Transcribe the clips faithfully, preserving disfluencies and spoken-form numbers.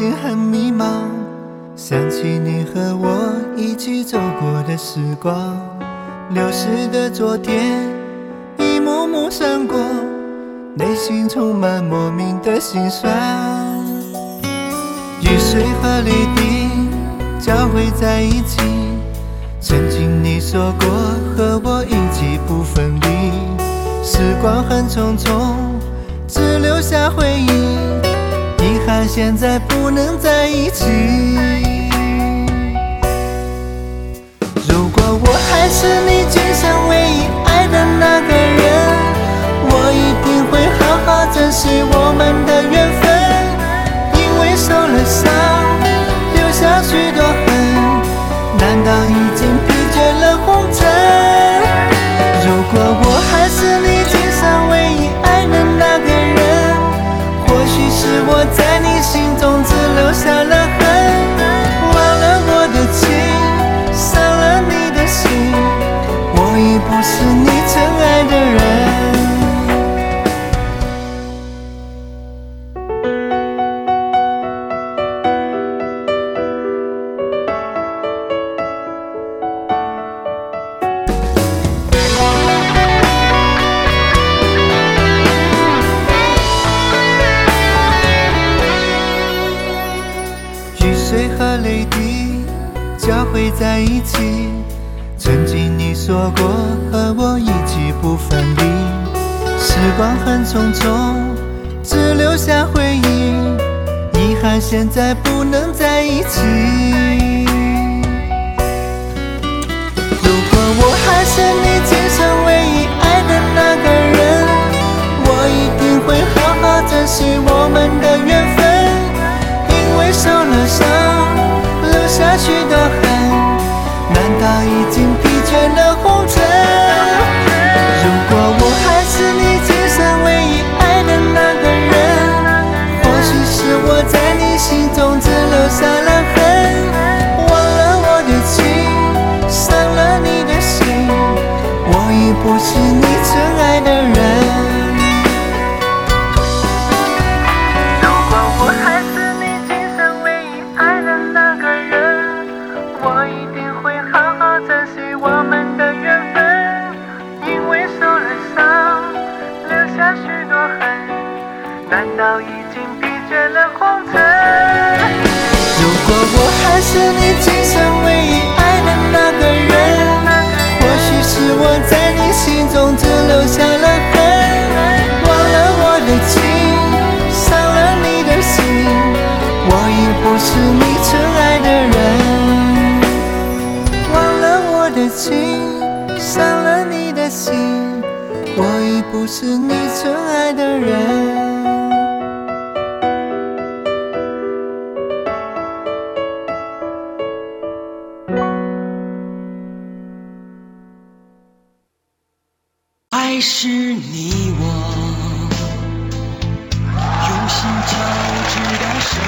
心很迷茫，想起你和我一起走过的时光，流逝的昨天一幕幕闪过，内心充满莫名的心酸。雨水和泪滴交汇在一起，曾经你说过和我一起不分离，时光很匆匆，只留下回忆，遗憾现在不能在一起。如果我还是你今生唯一爱的那个人，我一定会好好珍惜我们的缘分，因为受了伤，留下许多恨，难道已经疲倦了红尘？如果我还是你今生唯一爱的那个人，或许是我在你心中只留下了恨，忘了我的情，伤了你的心，我已不是你真爱的人。水和泪滴交汇在一起，曾经你说过和我一起不分离，时光很匆匆，只留下回忆，遗憾现在不能在一起。如果我还是你今生唯一爱的那个人，我一定会好好珍惜我们的缘分，因为受了伤，留下许多恨，难道已经疲倦了红尘？如果我还是你今生唯一爱的那个人，或许是我在你心中只留下了恨，忘了我的情，伤了你的心，我已不是你真爱的人。难道已经疲倦了红尘？如果我还是你今生唯一爱的那个人，或许是我在你心中只留下了恨，忘了我的情，伤了你的心，我已不是你真爱的人。忘了我的情，伤了你的心，我已不是你真爱的人。 爱是你我用心交织的生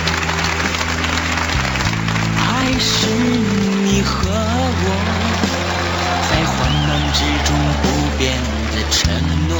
活，爱是你和我在患难之中不变的承诺，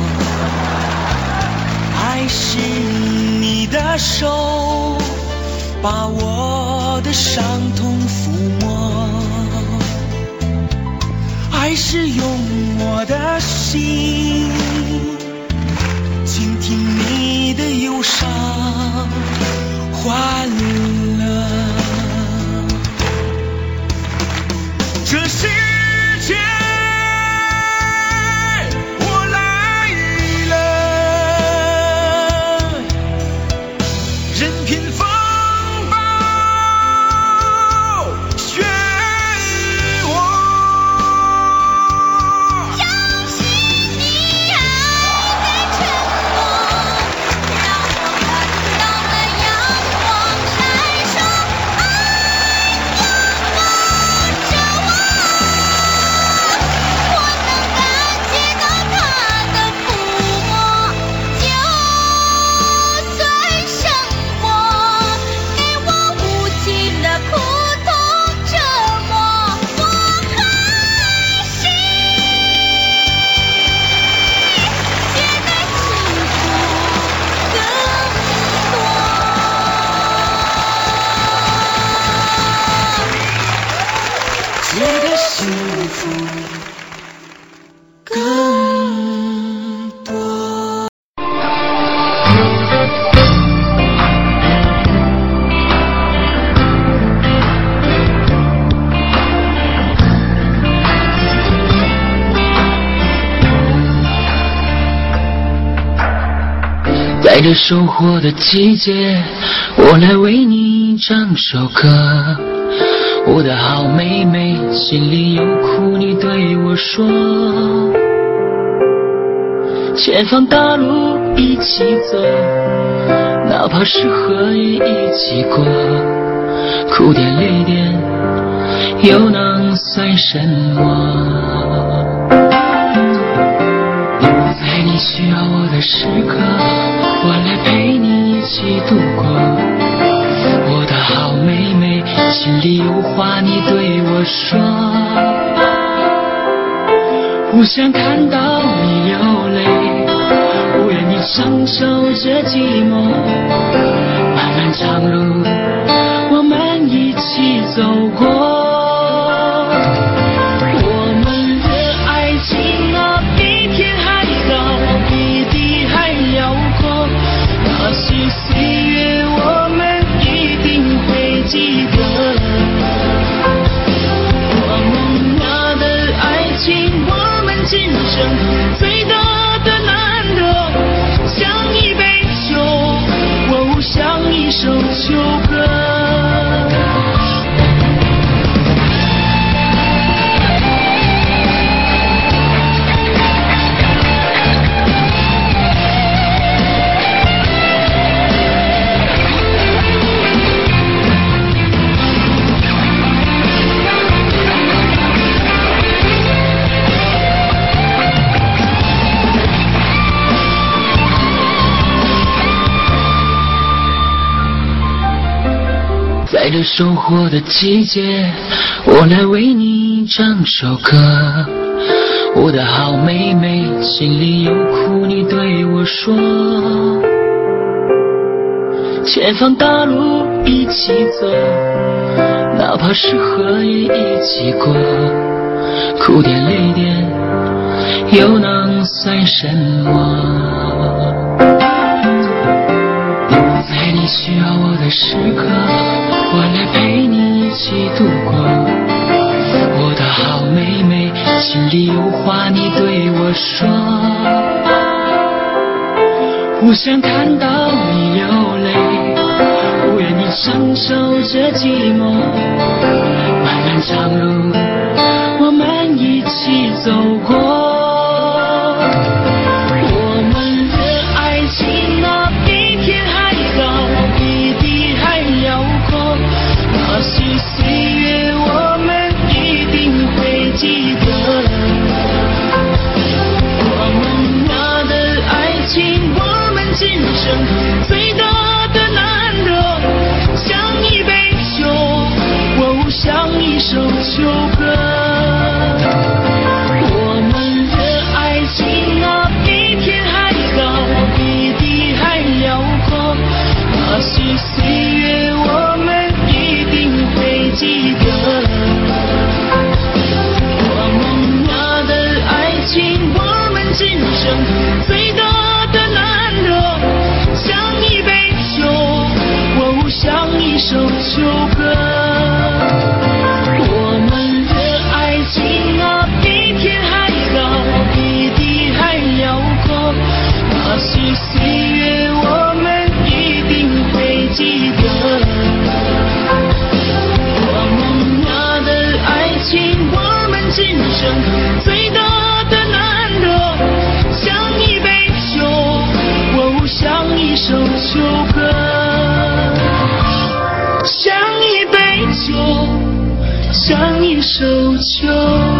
爱是你的手把我的伤痛抚摸，爱是用我的心倾听你的忧伤欢乐，这世界我来了，任凭风暴漩在这收获的季节，我来为你唱首歌。我的好妹妹，心里有苦你对我说。前方大路一起走，哪怕是河也一起过。苦点累点，又能算什么？在你需要我的时刻，我来陪你一起度过。我的好妹妹，心里有话你对我说。不想看到你流泪，不愿你承受这寂寞。漫漫长路，我们一起走过。最大的难得，像一杯酒，哦，像一首旧歌。在这收获的季节，我来为你唱首歌。我的好妹妹，心里有苦你对我说。前方大路一起走，哪怕是河也一起过。苦点累点，又能算什么？在你需要我的时刻，我来陪你一起度过。我的好妹妹，心里有话你对我说。不想看到你流泪，不愿你承受这寂寞。漫漫长路，我们一起走过。最大的难得，像一杯酒，哦，像一首旧歌。我们的爱情啊，比天还高，比地还辽阔。那些岁月，我们一定会记得。我们俩的爱情，我们今生最大的难得。像一首旧歌，我们的爱情啊，比天还高，比地还辽阔。那些岁月，我们一定会记得。我们俩的爱情，我们今生最大的难得，像一杯酒，哦，像一首旧歌。像一杯酒，像一首旧